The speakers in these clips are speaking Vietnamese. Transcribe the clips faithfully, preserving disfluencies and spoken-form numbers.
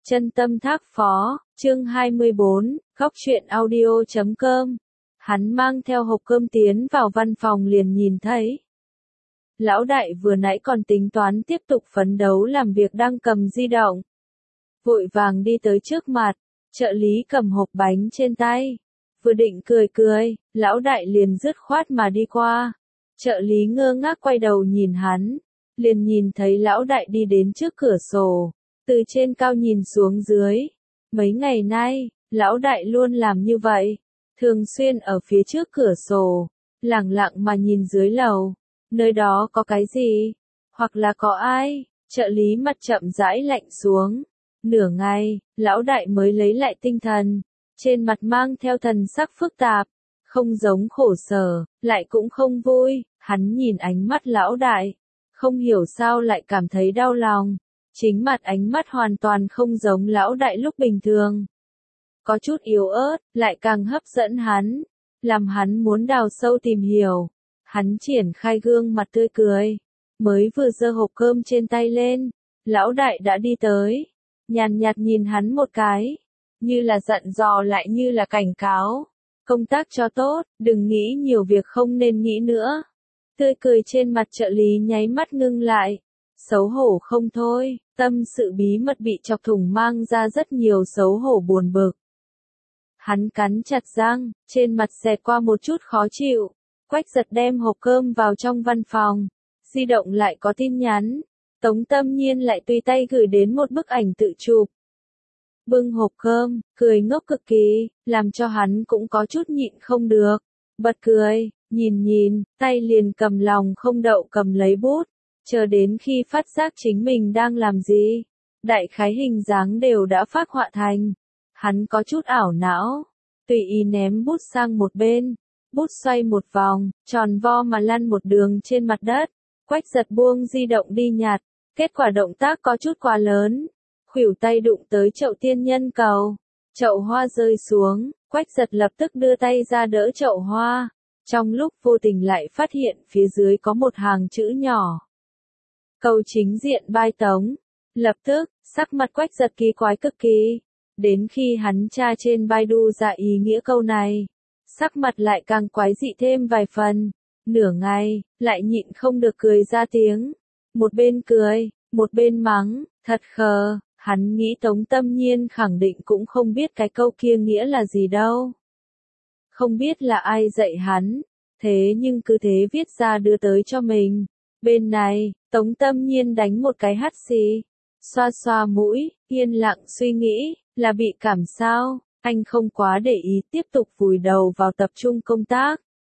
Chân tâm thác phó, chương hai mươi bốn, góc truyện audio chấm com. Hắn mang theo hộp cơm tiến vào văn phòng liền nhìn thấy. Lão đại vừa nãy còn tính toán tiếp tục phấn đấu làm việc đang cầm di động. Vội vàng đi tới trước mặt, trợ lý cầm hộp bánh trên tay. Vừa định cười cười, lão đại liền dứt khoát mà đi qua. Trợ lý ngơ ngác quay đầu nhìn hắn, liền nhìn thấy lão đại đi đến trước cửa sổ, từ trên cao nhìn xuống dưới. Mấy ngày nay, lão đại luôn làm như vậy, thường xuyên ở phía trước cửa sổ, lẳng lặng mà nhìn dưới lầu, nơi đó có cái gì, hoặc là có ai. Trợ lý mặt chậm rãi lạnh xuống. Nửa ngày, lão đại mới lấy lại tinh thần, trên mặt mang theo thần sắc phức tạp, không giống khổ sở, lại cũng không vui. Hắn nhìn ánh mắt lão đại, không hiểu sao lại cảm thấy đau lòng. Chính mặt ánh mắt hoàn toàn không giống lão đại lúc bình thường. Có chút yếu ớt, lại càng hấp dẫn hắn, làm hắn muốn đào sâu tìm hiểu. Hắn triển khai gương mặt tươi cười, mới vừa giơ hộp cơm trên tay lên, lão đại đã đi tới, nhàn nhạt nhìn hắn một cái, như là dặn dò lại như là cảnh cáo. Công tác cho tốt, đừng nghĩ nhiều việc không nên nghĩ nữa. Tươi cười trên mặt trợ lý nháy mắt ngưng lại, xấu hổ không thôi, tâm sự bí mật bị chọc thủng mang ra rất nhiều xấu hổ buồn bực. Hắn cắn chặt răng, trên mặt xẹt qua một chút khó chịu. Quách Giật đem hộp cơm vào trong văn phòng, di động lại có tin nhắn. Tống Tâm Nhiên lại tùy tay gửi đến một bức ảnh tự chụp. Bưng hộp cơm, cười ngốc cực kỳ, làm cho hắn cũng có chút nhịn không được. Bật cười, nhìn nhìn, tay liền cầm lòng không đậu cầm lấy bút, chờ đến khi phát giác chính mình đang làm gì. Đại khái hình dáng đều đã phác họa thành. Hắn có chút ảo não, tùy ý ném bút sang một bên. Bút xoay một vòng, tròn vo mà lăn một đường trên mặt đất. Quách Giật buông di động đi nhặt, kết quả động tác có chút quá lớn. Khuỷu tay đụng tới chậu tiên nhân cầu, chậu hoa rơi xuống, Quách Giật lập tức đưa tay ra đỡ chậu hoa. Trong lúc vô tình lại phát hiện phía dưới có một hàng chữ nhỏ. Câu chính diện bai tống. Lập tức, sắc mặt Quách Giật kỳ quái cực kỳ. Đến khi hắn tra trên Baidu ra ý nghĩa câu này, sắc mặt lại càng quái dị thêm vài phần. Nửa ngày, lại nhịn không được cười ra tiếng. Một bên cười, một bên mắng, thật khờ. Hắn nghĩ Tống Tâm Nhiên khẳng định cũng không biết cái câu kia nghĩa là gì đâu. Không biết là ai dạy hắn, thế nhưng cứ thế viết ra đưa tới cho mình. Bên này, Tống Tâm Nhiên đánh một cái hắt xì, xoa xoa mũi, yên lặng suy nghĩ, là bị cảm sao. Anh không quá để ý, tiếp tục vùi đầu vào tập trung công tác.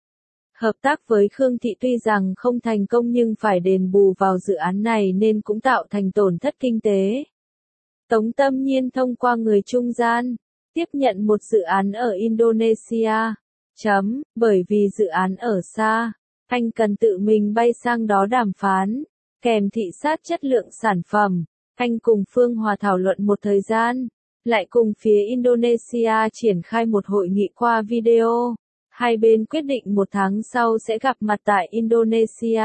Hợp tác với Khương Thị tuy rằng không thành công nhưng phải đền bù vào dự án này nên cũng tạo thành tổn thất kinh tế. Tống Tâm Nhiên thông qua người trung gian, tiếp nhận một dự án ở Indonesia. Chấm, bởi vì dự án ở xa, anh cần tự mình bay sang đó đàm phán, kèm thị sát chất lượng sản phẩm. Anh cùng Phương Hòa thảo luận một thời gian, lại cùng phía Indonesia triển khai một hội nghị qua video. Hai bên quyết định một tháng sau sẽ gặp mặt tại Indonesia.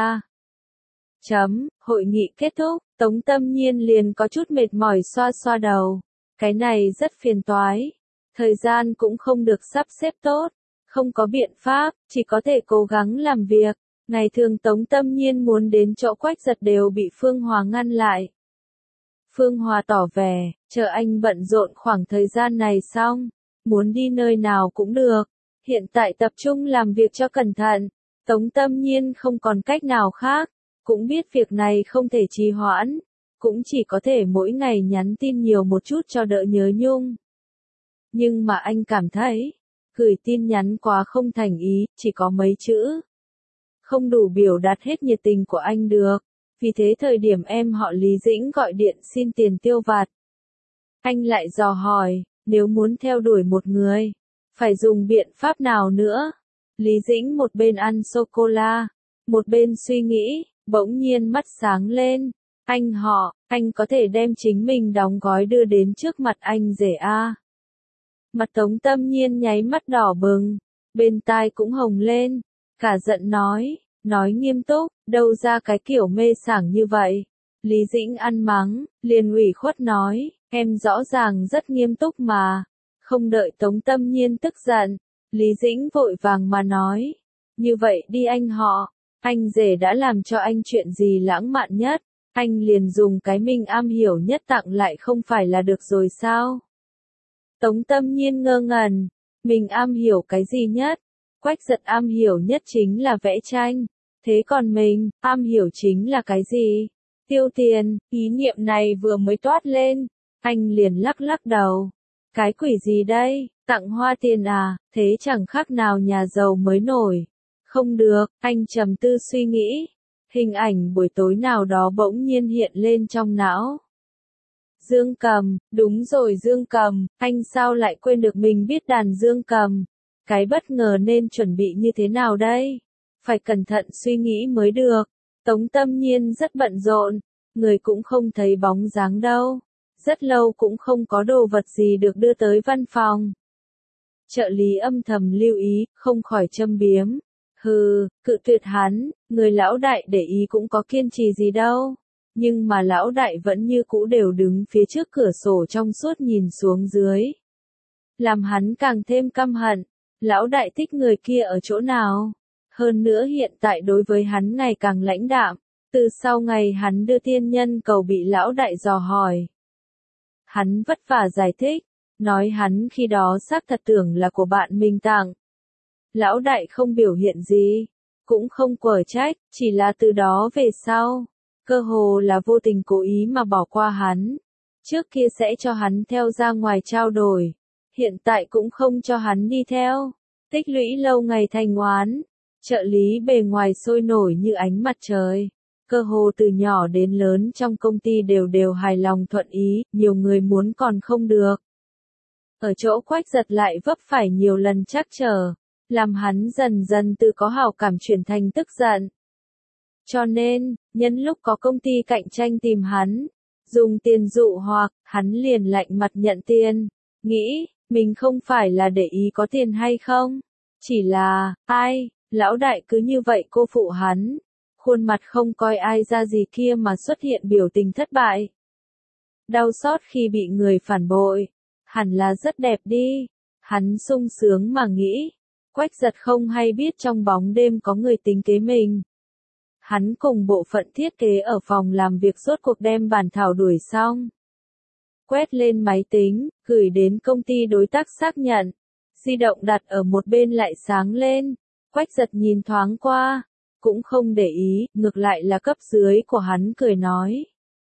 Chấm, hội nghị kết thúc, Tống Tâm Nhiên liền có chút mệt mỏi xoa xoa đầu. Cái này rất phiền toái. Thời gian cũng không được sắp xếp tốt. Không có biện pháp, chỉ có thể cố gắng làm việc. Ngày thường Tống Tâm Nhiên muốn đến chỗ Quách Giật đều bị Phương Hòa ngăn lại. Phương Hòa tỏ vẻ, chờ anh bận rộn khoảng thời gian này xong, muốn đi nơi nào cũng được. Hiện tại tập trung làm việc cho cẩn thận. Tống Tâm Nhiên không còn cách nào khác, cũng biết việc này không thể trì hoãn, cũng chỉ có thể mỗi ngày nhắn tin nhiều một chút cho đỡ nhớ nhung. Nhưng mà anh cảm thấy, gửi tin nhắn quá không thành ý, chỉ có mấy chữ. Không đủ biểu đạt hết nhiệt tình của anh được, vì thế thời điểm em họ Lý Dĩnh gọi điện xin tiền tiêu vặt. Anh lại dò hỏi, nếu muốn theo đuổi một người, phải dùng biện pháp nào nữa? Lý Dĩnh một bên ăn sô-cô-la, một bên suy nghĩ, bỗng nhiên mắt sáng lên. Anh họ, anh có thể đem chính mình đóng gói đưa đến trước mặt anh rể a. Mặt Tống Tâm Nhiên nháy mắt đỏ bừng, bên tai cũng hồng lên, cả giận nói, nói nghiêm túc, đâu ra cái kiểu mê sảng như vậy. Lý Dĩnh ăn mắng, liền ủy khuất nói, em rõ ràng rất nghiêm túc mà. Không đợi Tống Tâm Nhiên tức giận, Lý Dĩnh vội vàng mà nói. Như vậy đi anh họ, anh rể đã làm cho anh chuyện gì lãng mạn nhất, anh liền dùng cái mình am hiểu nhất tặng lại không phải là được rồi sao? Tống Tâm Nhiên ngơ ngẩn, mình am hiểu cái gì nhất? Quách Giật am hiểu nhất chính là vẽ tranh, thế còn mình, am hiểu chính là cái gì? Tiêu tiền, ý niệm này vừa mới toát lên, anh liền lắc lắc đầu. Cái quỷ gì đây, tặng hoa tiền à, thế chẳng khác nào nhà giàu mới nổi. Không được, anh trầm tư suy nghĩ. Hình ảnh buổi tối nào đó bỗng nhiên hiện lên trong não. Dương cầm, đúng rồi Dương cầm, anh sao lại quên được mình biết đàn dương cầm. Cái bất ngờ nên chuẩn bị như thế nào đây? Phải cẩn thận suy nghĩ mới được. Tống Tâm Nhiên rất bận rộn, người cũng không thấy bóng dáng đâu. Rất lâu cũng không có đồ vật gì được đưa tới văn phòng. Trợ lý âm thầm lưu ý, không khỏi châm biếm. Hừ, cự tuyệt hắn, người lão đại để ý cũng có kiên trì gì đâu. Nhưng mà lão đại vẫn như cũ đều đứng phía trước cửa sổ trong suốt nhìn xuống dưới. Làm hắn càng thêm căm hận, lão đại thích người kia ở chỗ nào. Hơn nữa hiện tại đối với hắn ngày càng lãnh đạm, từ sau ngày hắn đưa tiên nhân cầu bị lão đại dò hỏi. Hắn vất vả giải thích, nói hắn khi đó xác thật tưởng là của bạn mình tặng. Lão đại không biểu hiện gì, cũng không quở trách, chỉ là từ đó về sau, cơ hồ là vô tình cố ý mà bỏ qua hắn. Trước kia sẽ cho hắn theo ra ngoài trao đổi, hiện tại cũng không cho hắn đi theo. Tích lũy lâu ngày thành oán, trợ lý bề ngoài sôi nổi như ánh mặt trời. Cơ hồ từ nhỏ đến lớn trong công ty đều đều hài lòng thuận ý, nhiều người muốn còn không được. Ở chỗ Quách Giật lại vấp phải nhiều lần trắc trở, làm hắn dần dần từ có hảo cảm chuyển thành tức giận. Cho nên, nhân lúc có công ty cạnh tranh tìm hắn, dùng tiền dụ hoặc, hắn liền lạnh mặt nhận tiền, nghĩ, mình không phải là để ý có tiền hay không, chỉ là, ai, lão đại cứ như vậy cô phụ hắn. Khuôn mặt không coi ai ra gì kia mà xuất hiện biểu tình thất bại. Đau xót khi bị người phản bội, hẳn là rất đẹp đi. Hắn sung sướng mà nghĩ, Quách Giật không hay biết trong bóng đêm có người tính kế mình. Hắn cùng bộ phận thiết kế ở phòng làm việc rốt cuộc đem bản thảo đuổi xong. Quét lên máy tính, gửi đến công ty đối tác xác nhận. Di động đặt ở một bên lại sáng lên. Quách Giật nhìn thoáng qua, cũng không để ý, ngược lại là cấp dưới của hắn cười nói.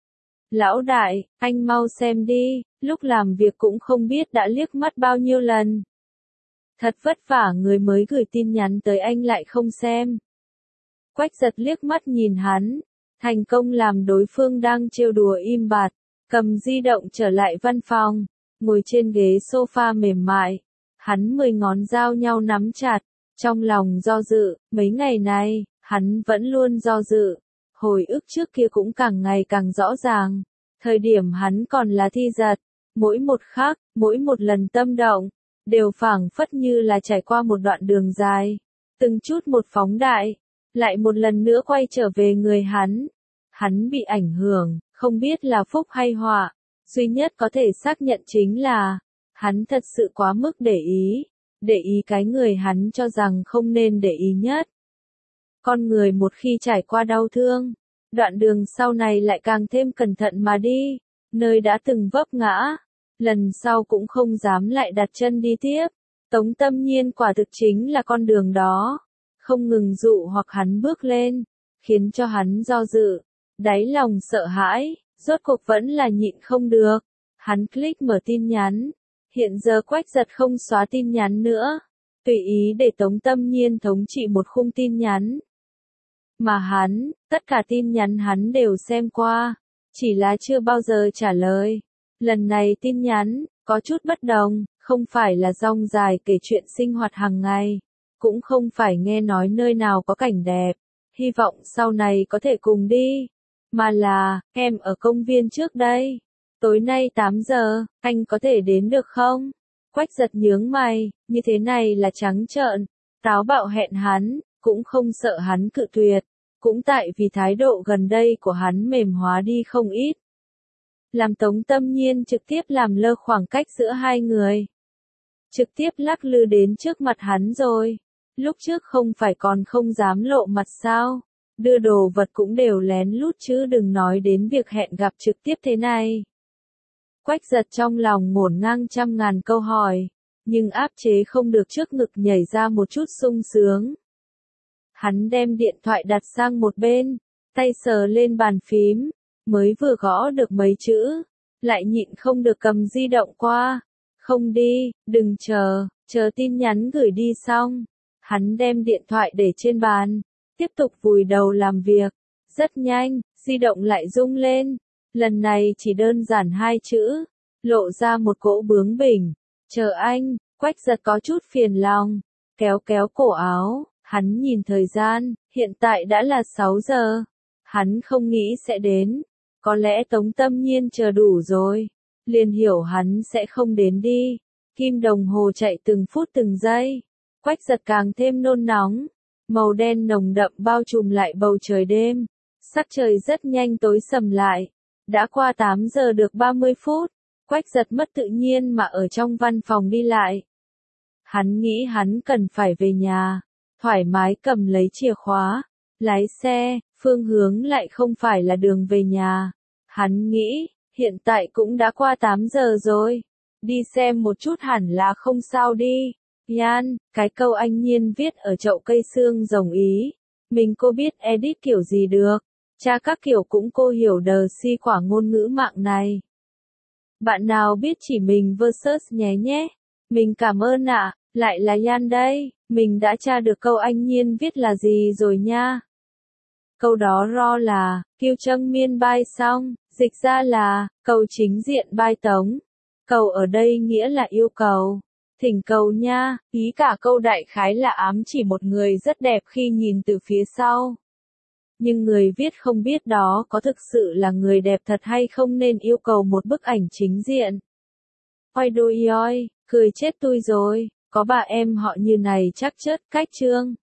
Lão đại, anh mau xem đi, lúc làm việc cũng không biết đã liếc mắt bao nhiêu lần. Thật vất vả người mới gửi tin nhắn tới anh lại không xem. Quách Giật liếc mắt nhìn hắn, thành công làm đối phương đang trêu đùa im bặt, cầm di động trở lại văn phòng, ngồi trên ghế sofa mềm mại, hắn mười ngón giao nhau nắm chặt, trong lòng do dự, mấy ngày này, hắn vẫn luôn do dự, hồi ức trước kia cũng càng ngày càng rõ ràng, thời điểm hắn còn là Thi Giật, mỗi một khắc, mỗi một lần tâm động, đều phảng phất như là trải qua một đoạn đường dài, từng chút một phóng đại, lại một lần nữa quay trở về người hắn. Hắn bị ảnh hưởng, không biết là phúc hay họa, duy nhất có thể xác nhận chính là, hắn thật sự quá mức để ý, để ý cái người hắn cho rằng không nên để ý nhất. Con người một khi trải qua đau thương, đoạn đường sau này lại càng thêm cẩn thận mà đi, nơi đã từng vấp ngã, lần sau cũng không dám lại đặt chân đi tiếp. Tống Tâm Nhiên quả thực chính là con đường đó, không ngừng dụ hoặc hắn bước lên, khiến cho hắn do dự, đáy lòng sợ hãi, rốt cuộc vẫn là nhịn không được. Hắn click mở tin nhắn, hiện giờ Quách Giật không xóa tin nhắn nữa, tùy ý để Tống Tâm Nhiên thống trị một khung tin nhắn. Mà hắn, tất cả tin nhắn hắn đều xem qua, chỉ là chưa bao giờ trả lời. Lần này tin nhắn, có chút bất đồng, không phải là dong dài kể chuyện sinh hoạt hàng ngày, cũng không phải nghe nói nơi nào có cảnh đẹp, hy vọng sau này có thể cùng đi, mà là, em ở công viên trước đây, tối nay tám giờ, anh có thể đến được không? Quách Giật nhướng mày, như thế này là trắng trợn, táo bạo hẹn hắn, cũng không sợ hắn cự tuyệt, cũng tại vì thái độ gần đây của hắn mềm hóa đi không ít. làm Tống Tâm Nhiên trực tiếp làm lơ khoảng cách giữa hai người. Trực tiếp lắc lư đến trước mặt hắn rồi. Lúc trước không phải còn không dám lộ mặt sao? Đưa đồ vật cũng đều lén lút chứ đừng nói đến việc hẹn gặp trực tiếp thế này. Quách Giật trong lòng ngổn ngang trăm ngàn câu hỏi, nhưng áp chế không được trước ngực nhảy ra một chút sung sướng. Hắn đem điện thoại đặt sang một bên, tay sờ lên bàn phím, mới vừa gõ được mấy chữ, lại nhịn không được cầm di động qua. Không đi, đừng chờ, chờ tin nhắn gửi đi xong. Hắn đem điện thoại để trên bàn, tiếp tục vùi đầu làm việc. Rất nhanh, di động lại rung lên. Lần này chỉ đơn giản hai chữ, lộ ra một cỗ bướng bỉnh. Chờ anh, Quách Giật có chút phiền lòng, kéo kéo cổ áo, hắn nhìn thời gian, hiện tại đã là sáu giờ. Hắn không nghĩ sẽ đến, có lẽ Tống Tâm Nhiên chờ đủ rồi, liền hiểu hắn sẽ không đến đi. Kim đồng hồ chạy từng phút từng giây, Quách Giật càng thêm nôn nóng, màu đen nồng đậm bao trùm lại bầu trời đêm, sắc trời rất nhanh tối sầm lại. Đã qua tám giờ được ba mươi phút, Quách Giật mất tự nhiên mà ở trong văn phòng đi lại. Hắn nghĩ hắn cần phải về nhà, thoải mái cầm lấy chìa khóa, lái xe, phương hướng lại không phải là đường về nhà. Hắn nghĩ, hiện tại cũng đã qua tám giờ rồi, đi xem một chút hẳn là không sao đi. Yan, cái câu anh Nhiên viết ở chậu cây xương rồng ý, mình cô biết edit kiểu gì được. Cha các kiểu cũng cô hiểu đờ si quả ngôn ngữ mạng này. Bạn nào biết chỉ mình versus nhé nhé. Mình cảm ơn ạ, à, lại là Yan đây. Mình đã tra được câu anh Nhiên viết là gì rồi nha. Câu đó ro là, kiêu trâm miên bai xong, dịch ra là, cầu chính diện bai tống. Cầu ở đây nghĩa là yêu cầu. Thỉnh cầu nha, ý cả câu đại khái là ám chỉ một người rất đẹp khi nhìn từ phía sau. Nhưng người viết không biết đó có thực sự là người đẹp thật hay không nên yêu cầu một bức ảnh chính diện. Ôi đôi ôi, cười chết tôi rồi, có bà em họ như này chắc chết cách chương.